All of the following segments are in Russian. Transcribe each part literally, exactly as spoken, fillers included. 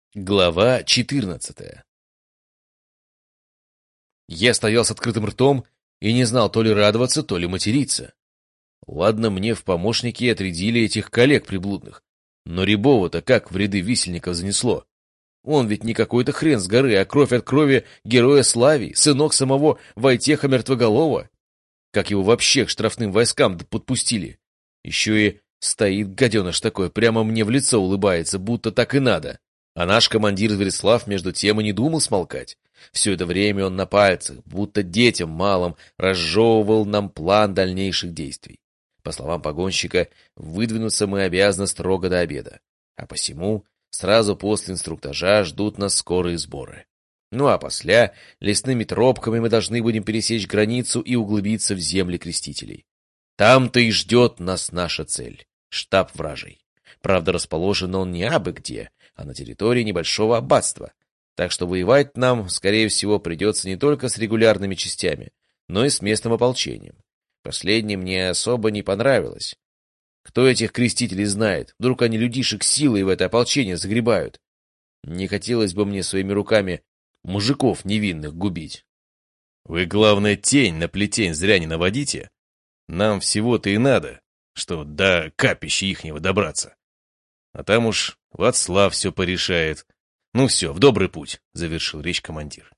Глава четырнадцатая. Я стоял с открытым ртом и не знал то ли радоваться, то ли материться. Ладно, мне в помощники отрядили этих коллег приблудных, но Рябова-то как в ряды висельников занесло? Он ведь не какой-то хрен с горы, а кровь от крови героя Славии, сынок самого Войтеха Мертвоголова. Как его вообще к штрафным войскам подпустили? Еще и стоит гаденыш такой, прямо мне в лицо улыбается, будто так и надо. А наш командир Зверислав между тем и не думал смолкать. Все это время он на пальцах, будто детям малым, разжевывал нам план дальнейших действий. По словам погонщика, выдвинуться мы обязаны строго до обеда. А посему сразу после инструктажа ждут нас скорые сборы. Ну а после лесными тропками мы должны будем пересечь границу и углубиться в земли крестителей. Там-то и ждет нас наша цель — штаб вражий. Правда, расположен он не абы где, а на территории небольшого аббатства. Так что воевать нам, скорее всего, придется не только с регулярными частями, но и с местным ополчением. Последнее мне особо не понравилось. Кто этих крестителей знает? Вдруг они людишек силой в это ополчение загребают? Не хотелось бы мне своими руками мужиков невинных губить. Вы, главное, тень на плетень зря не наводите. Нам всего-то и надо, что до капища ихнего добраться. А там уж Вацлав все порешает. Ну все, в добрый путь, — завершил речь командир.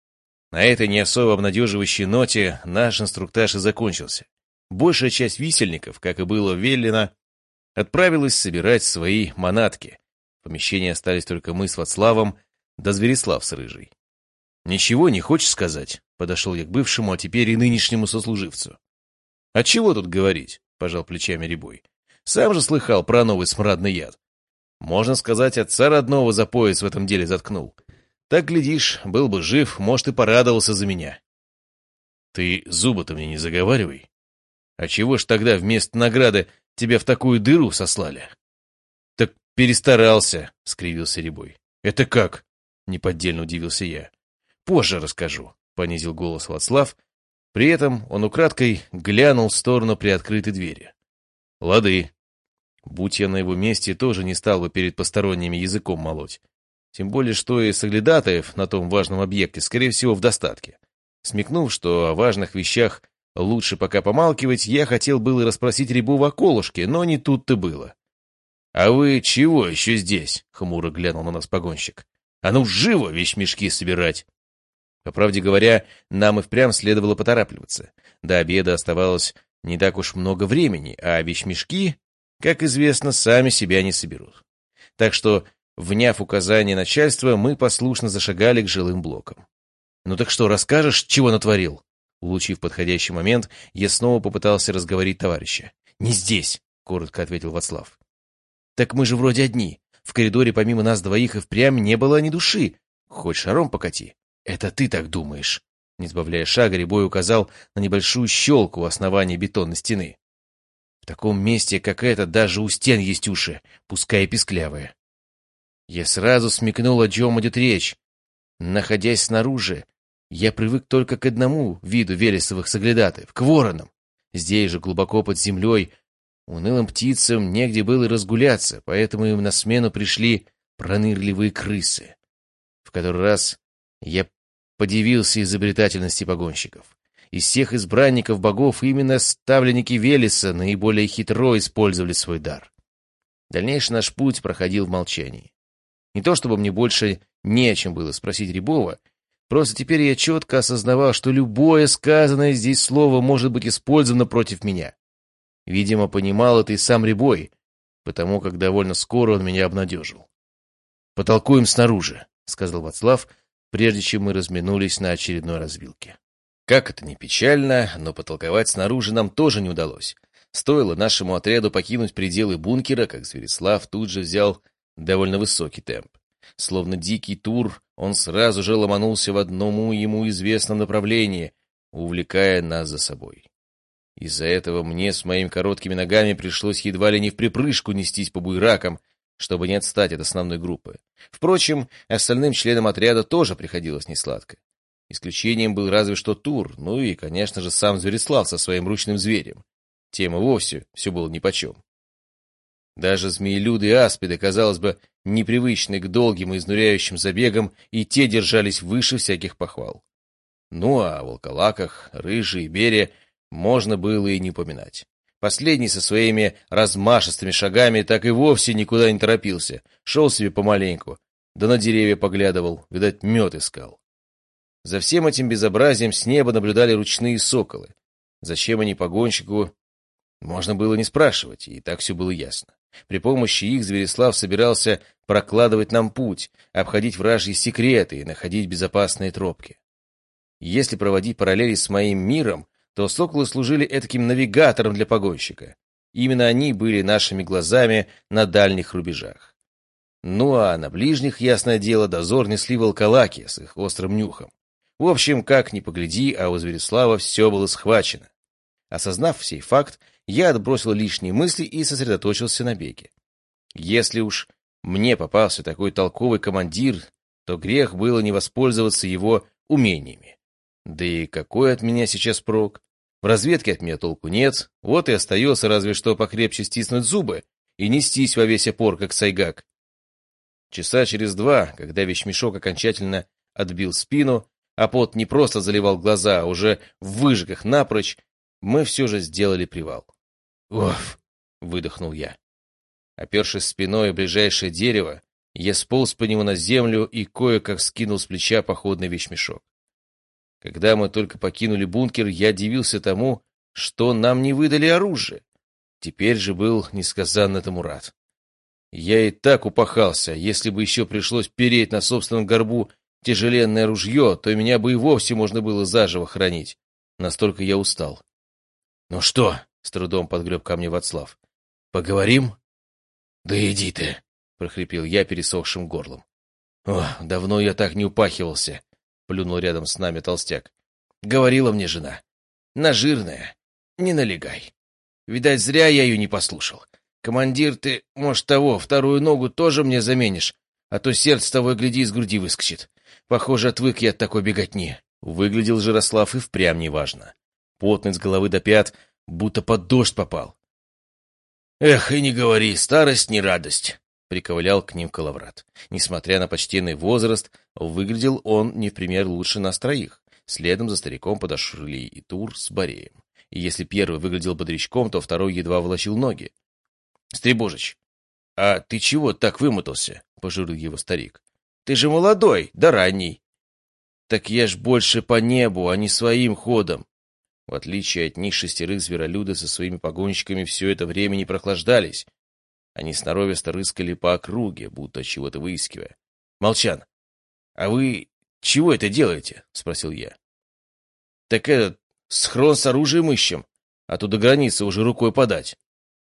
На этой не особо обнадеживающей ноте наш инструктаж и закончился. Большая часть висельников, как и было велено, отправилась собирать свои манатки. В помещении остались только мы с Вацлавом, да Зверислав с Рыжей. «Ничего не хочешь сказать?» — подошел я к бывшему, а теперь и нынешнему сослуживцу. «А чего тут говорить?» — пожал плечами Рябой. «Сам же слыхал про новый смрадный яд. Можно сказать, отца родного за пояс в этом деле заткнул. Так, глядишь, был бы жив, может, и порадовался за меня». «Ты зубы-то мне не заговаривай. А чего ж тогда вместо награды тебя в такую дыру сослали?» «Так перестарался», — скривился Рябой. «Это как?» — неподдельно удивился я. «Позже расскажу», — понизил голос Вацлав. При этом он украдкой глянул в сторону приоткрытой двери. «Лады. Будь я на его месте, тоже не стал бы перед посторонними языком молоть. Тем более, что и соглядатаев на том важном объекте, скорее всего, в достатке. Смекнув, что о важных вещах лучше пока помалкивать, я хотел было расспросить Рябова о колышке, но не тут-то было. «А вы чего еще здесь?» — хмуро глянул на нас погонщик. «А ну, живо вещмешки собирать!» По правде говоря, нам и впрямь следовало поторапливаться. До обеда оставалось не так уж много времени, а вещмешки, как известно, сами себя не соберут. Так что, вняв указания начальства, мы послушно зашагали к жилым блокам. «Ну так что, расскажешь, чего натворил?» Улучив подходящий момент, я снова попытался разговорить товарища. «Не здесь», — коротко ответил Вацлав. «Так мы же вроде одни. В коридоре помимо нас двоих и впрямь не было ни души. Хоть шаром покати». «Это ты так думаешь», — не сбавляя шага, Рябой указал на небольшую щелку у основания бетонной стены. «В таком месте, как это, даже у стен есть уши, пускай и писклявые». Я сразу смекнул, о чем идет речь. Находясь снаружи, я привык только к одному виду вересовых соглядатаев — к воронам. Здесь же, глубоко под землей, унылым птицам негде было разгуляться, поэтому им на смену пришли пронырливые крысы. В который раз я подивился изобретательности погонщиков. Из всех избранников богов именно ставленники Велеса наиболее хитро использовали свой дар. Дальнейший наш путь проходил в молчании. Не то чтобы мне больше не о чем было спросить Рябова, просто теперь я четко осознавал, что любое сказанное здесь слово может быть использовано против меня. Видимо, понимал это и сам Рябой, потому как довольно скоро он меня обнадежил. «Потолкуем снаружи», — сказал Вацлав, прежде чем мы разминулись на очередной развилке. Как это ни печально, но потолковать снаружи нам тоже не удалось. Стоило нашему отряду покинуть пределы бункера, как Зверислав тут же взял довольно высокий темп. Словно дикий тур, он сразу же ломанулся в одному ему известном направлении, увлекая нас за собой. Из-за этого мне с моими короткими ногами пришлось едва ли не вприпрыжку нестись по буеракам, чтобы не отстать от основной группы. Впрочем, остальным членам отряда тоже приходилось несладко. Исключением был разве что Тур, ну и, конечно же, сам Зверислав со своим ручным зверем. Тем и вовсе все было нипочем. Даже змеелюды и аспиды, казалось бы, непривычные к долгим и изнуряющим забегам, и те держались выше всяких похвал. Ну а о волколаках, Рыже и Бере можно было и не поминать. Последний со своими размашистыми шагами так и вовсе никуда не торопился, шел себе помаленьку, да на деревья поглядывал, видать, мед искал. За всем этим безобразием с неба наблюдали ручные соколы. Зачем они погонщику, можно было не спрашивать, и так все было ясно. При помощи их Зверислав собирался прокладывать нам путь, обходить вражьи секреты и находить безопасные тропки. Если проводить параллели с моим миром, то соколы служили этаким навигатором для погонщика. Именно они были нашими глазами на дальних рубежах. Ну а на ближних, ясное дело, дозор несли волколаки с их острым нюхом. В общем, как ни погляди, а у Зверислава все было схвачено. Осознав сей факт, я отбросил лишние мысли и сосредоточился на беге. Если уж мне попался такой толковый командир, то грех было не воспользоваться его умениями. Да и какой от меня сейчас прок? В разведке от меня толку нет, вот и остается разве что покрепче стиснуть зубы и нестись во весь опор, как сайгак. Часа через два, когда вещмешок окончательно отбил спину, а пот не просто заливал глаза, а уже выжег их напрочь, мы все же сделали привал. «Уф!» — выдохнул я. Опершись спиной в ближайшее дерево, я сполз по нему на землю и кое-как скинул с плеча походный вещмешок. Когда мы только покинули бункер, я дивился тому, что нам не выдали оружие. Теперь же был несказанно этому рад. Я и так упахался, если бы еще пришлось переть на собственном горбу тяжеленное ружье, то меня бы и вовсе можно было заживо хранить. Настолько я устал. «Ну что?» — с трудом подгреб ко мне Вацлав. «Поговорим?» «Да иди ты!» — прохрипел я пересохшим горлом. «О, давно я так не упахивался!» — плюнул рядом с нами толстяк. «Говорила мне жена. Нажирная, не налегай. Видать, зря я ее не послушал. Командир, ты, может, того, вторую ногу тоже мне заменишь, а то сердце того и гляди из груди выскочит. Похоже, отвык я от такой беготни». Выглядел Жирослав и впрямь неважно. Потный с головы до пят, будто под дождь попал. «Эх, и не говори, старость не радость», — приковылял к ним Коловрат. Несмотря на почтенный возраст, выглядел он не в пример лучше нас троих. Следом за стариком подошли и Тур с Бореем. И если первый выглядел бодрячком, то второй едва волочил ноги. «Стребожич, а ты чего так вымотался?» — пожурил его старик. «Ты же молодой, да ранний». «Так я ж больше по небу, а не своим ходом». В отличие от них, шестерых зверолюды со своими погонщиками все это время не прохлаждались. Они сноровисто рыскали по округе, будто чего-то выискивая. «Молчан, а вы чего это делаете?» — спросил я. «Так этот, схрон с оружием ищем, а то до границы уже рукой подать».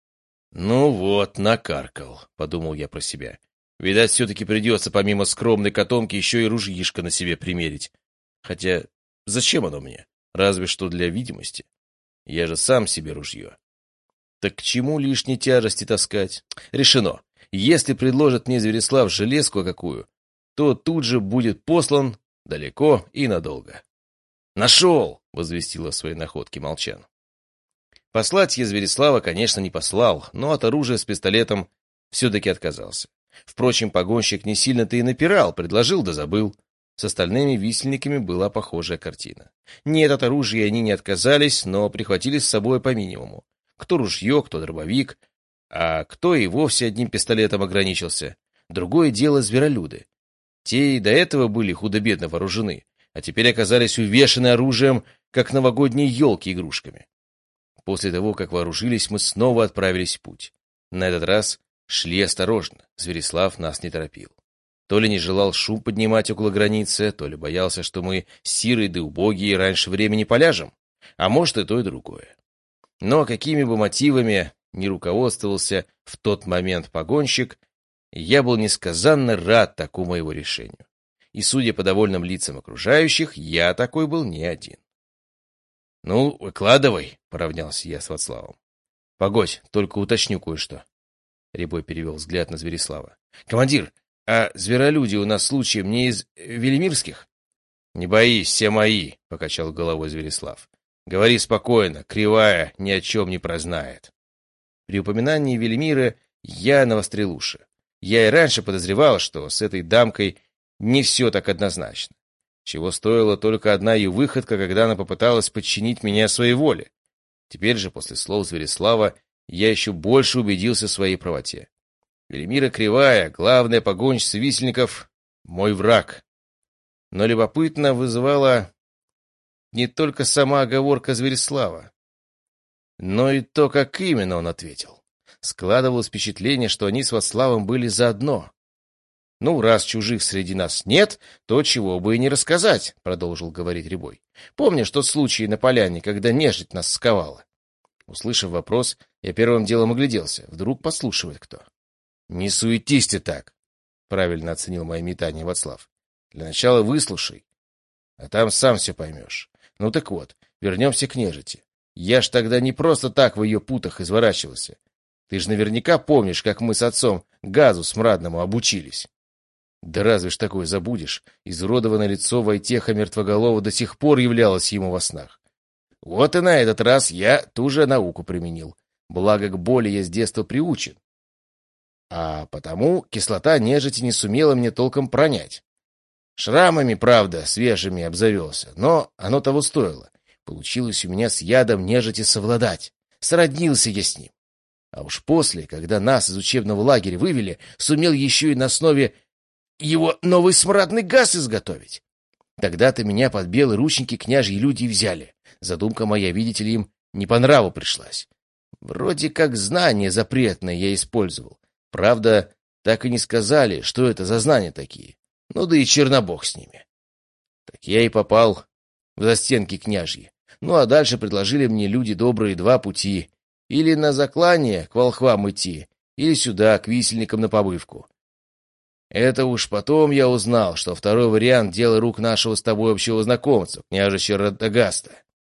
«Ну вот, накаркал», — подумал я про себя. «Видать, все-таки придется помимо скромной котомки еще и ружьишко на себе примерить. Хотя зачем оно мне? Разве что для видимости. Я же сам себе ружье. Так к чему лишней тяжести таскать? Решено. Если предложит мне Зверислав железку какую, то тут же будет послан далеко и надолго». «Нашел!» — возвестил о своей находке Молчан. Послать я Зверислава, конечно, не послал, но от оружия с пистолетом все-таки отказался. Впрочем, погонщик не сильно-то и напирал, предложил да забыл. С остальными висельниками была похожая картина. Нет, от оружия они не отказались, но прихватили с собой по минимуму. Кто ружье, кто дробовик, а кто и вовсе одним пистолетом ограничился. Другое дело зверолюды. Те и до этого были худо-бедно вооружены, а теперь оказались увешаны оружием, как новогодние елки игрушками. После того, как вооружились, мы снова отправились в путь. На этот раз шли осторожно, Зверислав нас не торопил. То ли не желал шум поднимать около границы, то ли боялся, что мы сирые да убогие раньше времени поляжем, а может и то, и другое. Но какими бы мотивами ни руководствовался в тот момент погонщик, я был несказанно рад такому его решению. И, судя по довольным лицам окружающих, я такой был не один. «Ну, выкладывай», — поравнялся я с Вацлавом. «Погодь, только уточню кое-что». Рябой перевел взгляд на Зверислава. «Командир, а зверолюди у нас случаем не из велимирских?» «Не боись, все мои», — покачал головой Зверислав. «Говори спокойно, Кривая ни о чем не прознает». При упоминании Велимира я навострил уши. Я и раньше подозревал, что с этой дамкой не все так однозначно. Чего стоила только одна ее выходка, когда она попыталась подчинить меня своей воле. Теперь же, после слов Зверислава, я еще больше убедился в своей правоте. Велимира Кривая, главная погонщица висельников, мой враг. Но любопытно вызывала не только сама оговорка Зверислава, но и то, как именно он ответил. Складывалось впечатление, что они с Вацлавом были заодно. «Ну, раз чужих среди нас нет, то чего бы и не рассказать», — продолжил говорить Рябой. «Помнишь тот случай на поляне, когда нежить нас сковала?» Услышав вопрос, я первым делом огляделся. Вдруг подслушивает кто. «Не суетись ты так», — правильно оценил мои метания Вацлав. «Для начала выслушай, а там сам все поймешь. Ну так вот, вернемся к нежити. Я ж тогда не просто так в ее путах изворачивался. Ты же наверняка помнишь, как мы с отцом газу смрадному обучились». Да разве ж такое забудешь? Изуродованное лицо Войтеха Мертвоголова до сих пор являлось ему во снах. Вот и на этот раз я ту же науку применил. Благо к боли я с детства приучен. А потому кислота нежити не сумела мне толком пронять. Шрамами, правда, свежими обзавелся, но оно того стоило. Получилось у меня с ядом нежити совладать. Сроднился я с ним. А уж после, когда нас из учебного лагеря вывели, сумел еще и на основе его новый смрадный газ изготовить. Тогда-то меня под белые ручники княжьи люди и взяли. Задумка моя, видите ли, им не по нраву пришлась. Вроде как знания запретные я использовал. Правда, так и не сказали, что это за знания такие. Ну да и чернобог с ними. Так я и попал в застенки княжьи. Ну а дальше предложили мне люди добрые два пути. Или на заклание к волхвам идти, или сюда, к висельникам на побывку. Это уж потом я узнал, что второй вариант — дело рук нашего с тобой общего знакомца, княжича Радагаста.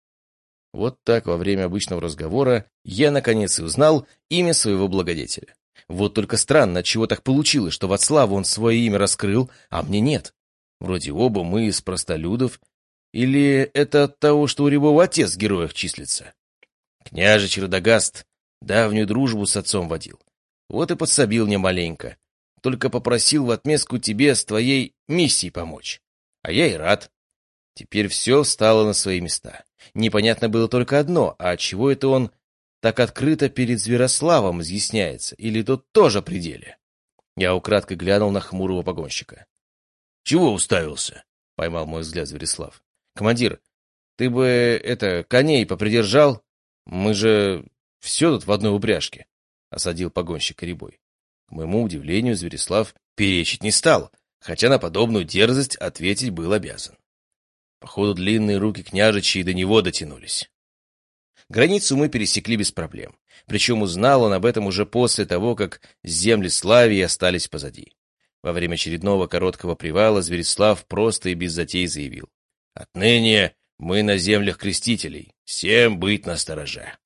Вот так во время обычного разговора я наконец и узнал имя своего благодетеля. Вот только странно, отчего так получилось, что Вацлаву он свое имя раскрыл, а мне нет. Вроде оба мы из простолюдов. Или это от того, что у Рябова отец в героях числится? Княжич Радагаст давнюю дружбу с отцом водил. Вот и подсобил мне маленько. Только попросил в отместку тебе с твоей миссией помочь. А я и рад. Теперь все встало на свои места. Непонятно было только одно, а чего это он так открыто перед Зверославом изъясняется, или тот тоже при деле? Я украдкой глянул на хмурого погонщика. — Чего уставился? — поймал мой взгляд Зверослав. — Командир, ты бы, это, коней попридержал? Мы же все тут в одной упряжке, — осадил погонщика Рябой. К моему удивлению, Зверислав перечить не стал, хотя на подобную дерзость ответить был обязан. Походу, длинные руки княжичей до него дотянулись. Границу мы пересекли без проблем, причем узнал он об этом уже после того, как земли Славии остались позади. Во время очередного короткого привала Зверислав просто и без затей заявил: «Отныне мы на землях крестителей, всем быть настороже».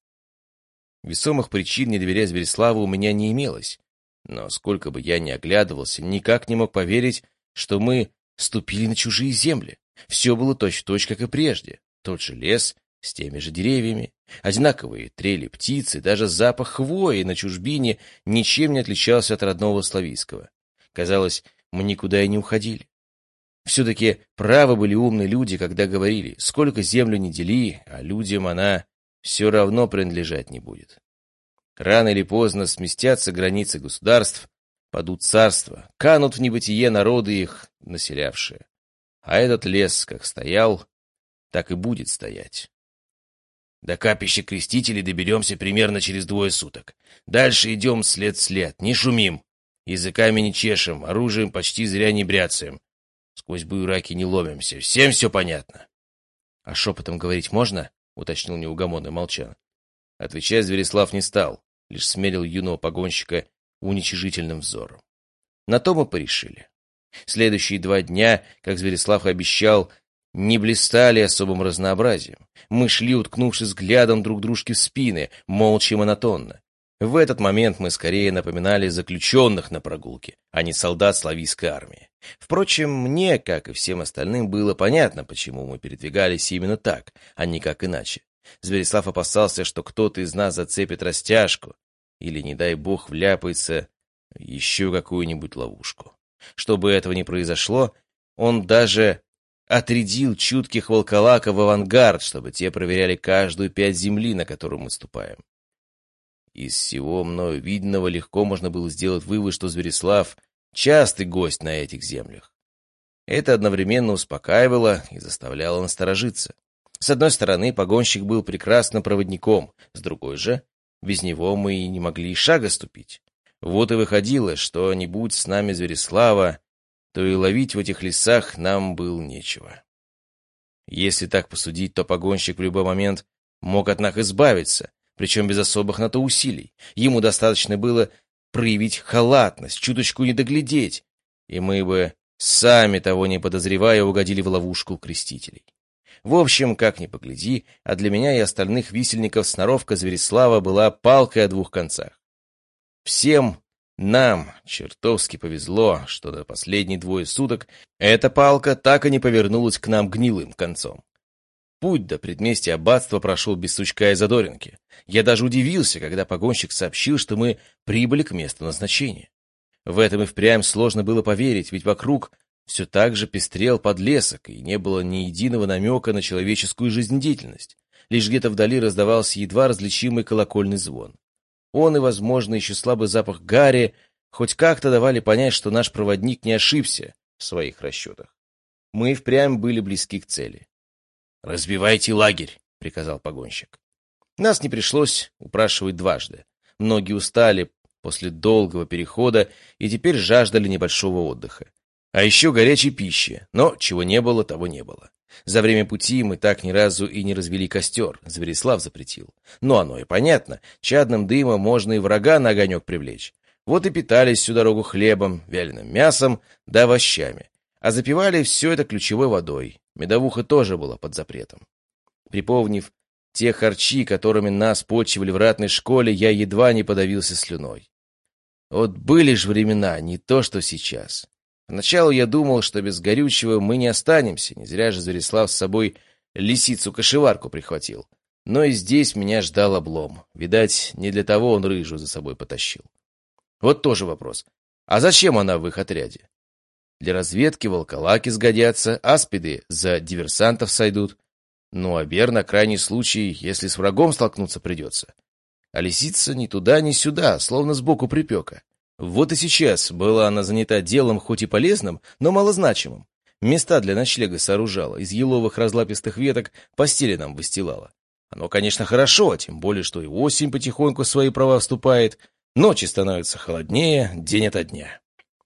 Весомых причин не доверять Звериславу у меня не имелось. Но сколько бы я ни оглядывался, никак не мог поверить, что мы ступили на чужие земли. Все было точь-в-точь, как и прежде. Тот же лес с теми же деревьями, одинаковые трели птицы, даже запах хвои на чужбине ничем не отличался от родного славийского. Казалось, мы никуда и не уходили. Все-таки правы были умные люди, когда говорили: сколько землю не дели, а людям она все равно принадлежать не будет. Рано или поздно сместятся границы государств, падут царства, канут в небытие народы их населявшие. А этот лес как стоял, так и будет стоять. До капища крестителей доберемся примерно через двое суток. Дальше идем след в след, не шумим, языками не чешем, оружием почти зря не бряцаем. Сквозь буераки не ломимся, всем все понятно. — А шепотом говорить можно? — уточнил неугомонный Молчан. Отвечать Зверислав не стал, лишь смерил юного погонщика уничижительным взором. На то мы порешили. Следующие два дня, как Зверислав и обещал, не блистали особым разнообразием. Мы шли, уткнувшись взглядом друг дружке в спины, молча и монотонно. В этот момент мы скорее напоминали заключенных на прогулке, а не солдат славийской армии. Впрочем, мне, как и всем остальным, было понятно, почему мы передвигались именно так, а не как иначе. Зверислав опасался, что кто-то из нас зацепит растяжку или, не дай бог, вляпается еще какую-нибудь ловушку. Чтобы этого не произошло, он даже отрядил чутких волколаков в авангард, чтобы те проверяли каждую пять земли, на которую мы ступаем. Из всего мною виденного легко можно было сделать вывод, что Зверислав — частый гость на этих землях. Это одновременно успокаивало и заставляло насторожиться. С одной стороны, погонщик был прекрасным проводником, с другой же, без него мы и не могли и шага ступить. Вот и выходило, что не будь с нами Зверислава, то и ловить в этих лесах нам было нечего. Если так посудить, то погонщик в любой момент мог от нас избавиться, причем без особых на то усилий. Ему достаточно было проявить халатность, чуточку не доглядеть, и мы бы, сами того не подозревая, угодили в ловушку крестителей. В общем, как ни погляди, а для меня и остальных висельников сноровка Зверислава была палкой о двух концах. Всем нам чертовски повезло, что до последние двое суток эта палка так и не повернулась к нам гнилым концом. Путь до предместья аббатства прошел без сучка и задоринки. Я даже удивился, когда погонщик сообщил, что мы прибыли к месту назначения. В этом и впрямь сложно было поверить, ведь вокруг все так же пестрел подлесок, и не было ни единого намека на человеческую жизнедеятельность. Лишь где-то вдали раздавался едва различимый колокольный звон. Он и, возможно, еще слабый запах гари хоть как-то давали понять, что наш проводник не ошибся в своих расчетах. Мы и впрямь были близки к цели. «Разбивайте лагерь», — приказал погонщик. Нас не пришлось упрашивать дважды. Многие устали после долгого перехода и теперь жаждали небольшого отдыха. А еще горячей пищи, но чего не было, того не было. За время пути мы так ни разу и не развели костер, Зверислав запретил. Но оно и понятно, чадным дымом можно и врага на огонек привлечь. Вот и питались всю дорогу хлебом, вяленым мясом да овощами. А запивали все это ключевой водой. Медовуха тоже была под запретом. Припомнив те харчи, которыми нас почивали в ратной школе, я едва не подавился слюной. Вот были ж времена, не то что сейчас. Поначалу я думал, что без горючего мы не останемся, не зря же Зверислав с собой лисицу-кошеварку прихватил. Но и здесь меня ждал облом. Видать, не для того он рыжую за собой потащил. Вот тоже вопрос. А зачем она в их отряде? Для разведки волколаки сгодятся, аспиды за диверсантов сойдут. Ну, а Бер на крайний случай, если с врагом столкнуться придется. А лисица ни туда, ни сюда, словно сбоку припека. Вот и сейчас была она занята делом хоть и полезным, но малозначимым. Места для ночлега сооружала, из еловых разлапистых веток постели нам выстилала. Оно, конечно, хорошо, тем более, что и осень потихоньку в свои права вступает, ночи становятся холоднее, день ото дня.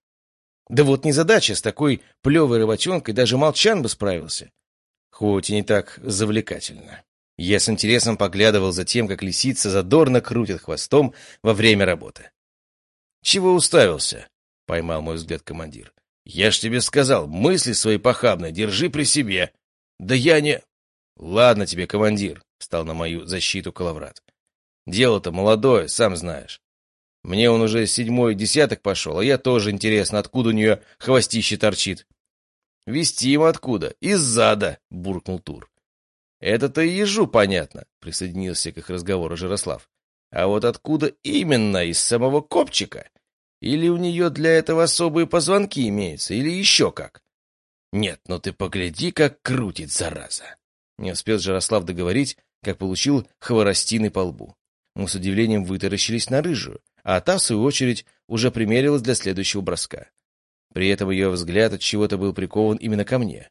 Да вот незадача, с такой плевой работенкой даже молчан бы справился. Хоть и не так завлекательно. Я с интересом поглядывал за тем, как лисица задорно крутит хвостом во время работы. «Чего уставился?» — поймал мой взгляд командир. «Я ж тебе сказал, мысли свои похабные держи при себе». «Да я не...» «Ладно тебе, командир», — встал на мою защиту Калаврат. «Дело-то молодое, сам знаешь. Мне он уже седьмой десяток пошел, а я тоже интересно, откуда у нее хвостище торчит». «Вести им откуда? Из-зада», — буркнул Тур. «Это-то и ежу понятно», — присоединился к их разговору Жарослав. «А вот откуда именно, из самого копчика? Или у нее для этого особые позвонки имеются, или еще как?» «Нет, ну ты погляди, как крутит, зараза!» Не успел Жарослав договорить, как получил хворостины по лбу. Мы с удивлением вытаращились на рыжую, а та, в свою очередь, уже примерилась для следующего броска. При этом ее взгляд от чего-то был прикован именно ко мне.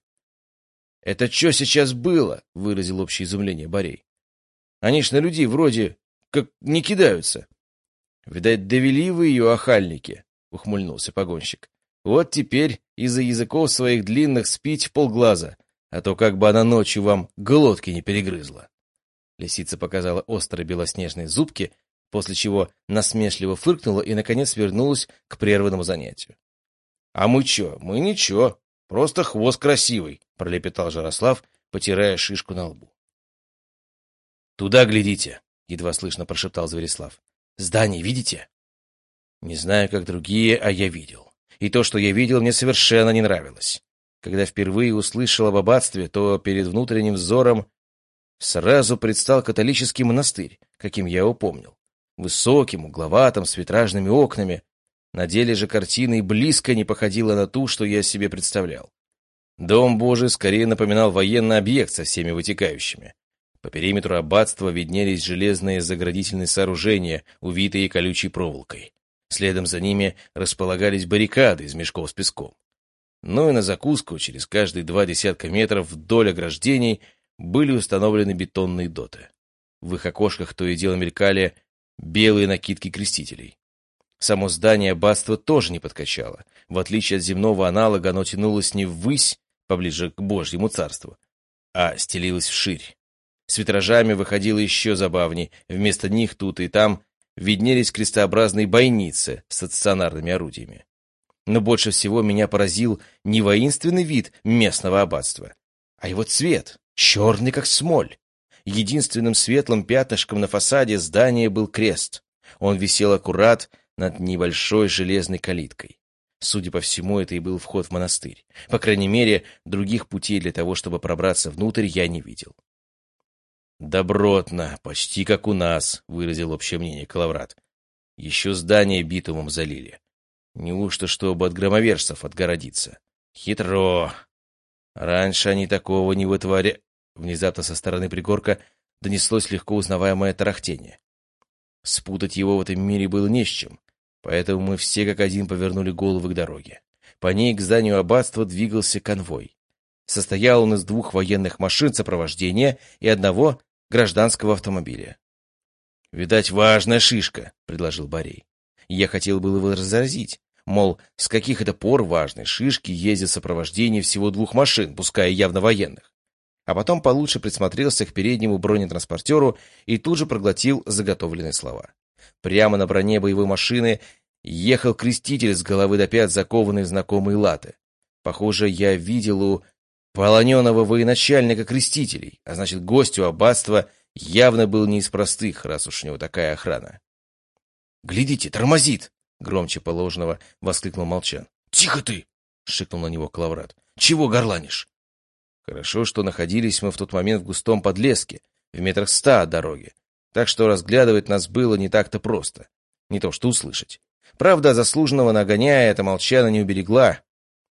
«Это что сейчас было?» — выразил общее изумление Борей. «Они ж на людей вроде как не кидаются». «Видать, довели вы ее, охальники», — ухмыльнулся погонщик. «Вот теперь из-за языков своих длинных спить в полглаза, а то как бы она ночью вам глотки не перегрызла». Лисица показала острые белоснежные зубки, после чего насмешливо фыркнула и, наконец, вернулась к прерванному занятию. «А мы чё? Мы ничего. Просто хвост красивый», — пролепетал Жарослав, потирая шишку на лбу. «Туда глядите», — едва слышно прошептал Зверислав. «Здание видите?» Не знаю, как другие, а я видел. И то, что я видел, мне совершенно не нравилось. Когда впервые услышал об аббатстве, то перед внутренним взором сразу предстал католический монастырь, каким я его помнил. Высоким, угловатым, с витражными окнами. На деле же картина и близко не походила на ту, что я себе представлял. Дом Божий скорее напоминал военный объект со всеми вытекающими. По периметру аббатства виднелись железные заградительные сооружения, увитые колючей проволокой. Следом за ними располагались баррикады из мешков с песком. Ну и на закуску, через каждые два десятка метров вдоль ограждений, были установлены бетонные доты. В их окошках то и дело мелькали белые накидки крестителей. Само здание аббатства тоже не подкачало. В отличие от земного аналога, оно тянулось не ввысь, поближе к Божьему царству, а стелилось вширь. С витражами выходило еще забавней. Вместо них тут и там виднелись крестообразные бойницы с стационарными орудиями. Но больше всего меня поразил не воинственный вид местного аббатства, а его цвет, черный как смоль. Единственным светлым пятнышком на фасаде здания был крест. Он висел аккурат над небольшой железной калиткой. Судя по всему, это и был вход в монастырь. По крайней мере, других путей для того, чтобы пробраться внутрь, я не видел. «Добротно, почти как у нас», — выразил общее мнение Калаврат. «Еще здание битумом залили. Неужто, чтобы от громовержцев отгородиться? Хитро. Раньше они такого не вытворяли». Внезапно со стороны пригорка донеслось легко узнаваемое тарахтение. Спутать его в этом мире было не с чем, поэтому мы все как один повернули головы к дороге. По ней к зданию аббатства двигался конвой. Состоял он из двух военных машин сопровождения и одного гражданского автомобиля. «Видать, важная шишка», — предложил Борей. Я хотел было его разразить, мол, с каких это пор важной шишки ездят в сопровождении всего двух машин, пускай явно военных. А потом получше присмотрелся к переднему бронетранспортеру и тут же проглотил заготовленные слова. Прямо на броне боевой машины ехал креститель с головы до пят, закованный в знакомые латы. Похоже, я видел у полоненого военачальника крестителей, а значит, гостю аббатства явно был не из простых, раз уж у него такая охрана. «Глядите, тормозит!» — громче положенного воскликнул Молчан. «Тихо ты!» — шикнул на него Калаврат. «Чего горланишь?» Хорошо, что находились мы в тот момент в густом подлеске, в метрах ста от дороги, так что разглядывать нас было не так-то просто, не то что услышать. Правда, заслуженного нагоняя эта Молчана не уберегла,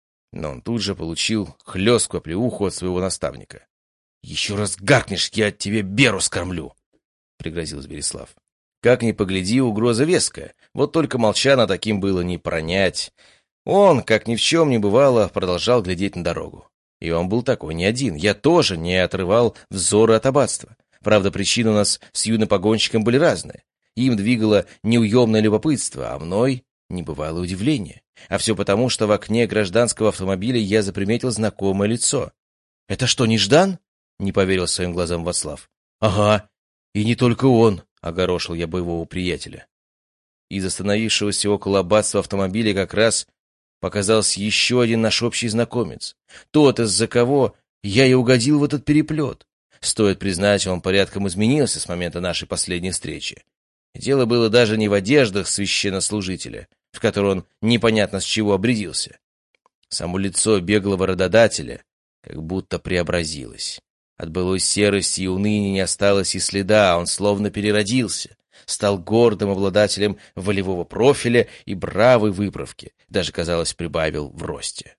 но он тут же получил хлесткую оплеуху от своего наставника. «Еще раз гаркнешь, я тебе беру скормлю!» — пригрозил Зверислав. Как ни погляди, угроза веская, вот только Молчана таким было не пронять. Он, как ни в чем не бывало, продолжал глядеть на дорогу. И он был такой не один, я тоже не отрывал взоры от аббатства. Правда, причины у нас с юным погонщиком были разные. Им двигало неуемное любопытство, а мной небывалое удивление. А все потому, что в окне гражданского автомобиля я заприметил знакомое лицо. «Это что, Неждан?» — не поверил своим глазам Вацлав. «Ага, и не только он», — огорошил я боевого приятеля. Из остановившегося около аббатства автомобиля как раз показался еще один наш общий знакомец. Тот, из-за кого я и угодил в этот переплет. Стоит признать, он порядком изменился с момента нашей последней встречи. Дело было даже не в одеждах священнослужителя, в которые он непонятно с чего обрядился. Само лицо беглого рододателя как будто преобразилось. От былой серости и уныния не осталось и следа, а он словно переродился. Стал гордым обладателем волевого профиля и бравой выправки, даже, казалось, прибавил в росте.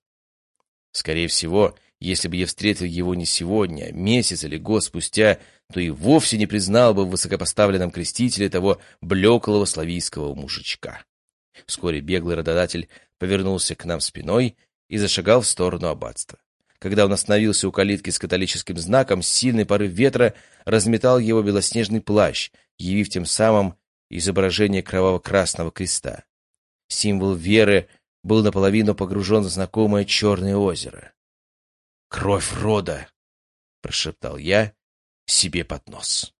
Скорее всего, если бы я встретил его не сегодня, а месяц или год спустя, то и вовсе не признал бы в высокопоставленном крестителе того блеклого славийского мужичка. Вскоре беглый рододатель повернулся к нам спиной и зашагал в сторону аббатства. Когда он остановился у калитки с католическим знаком, сильный порыв ветра разметал его белоснежный плащ, явив тем самым изображение кроваво-красного креста. Символ веры был наполовину погружен в знакомое черное озеро. «Кровь рода!» — прошептал я себе под нос.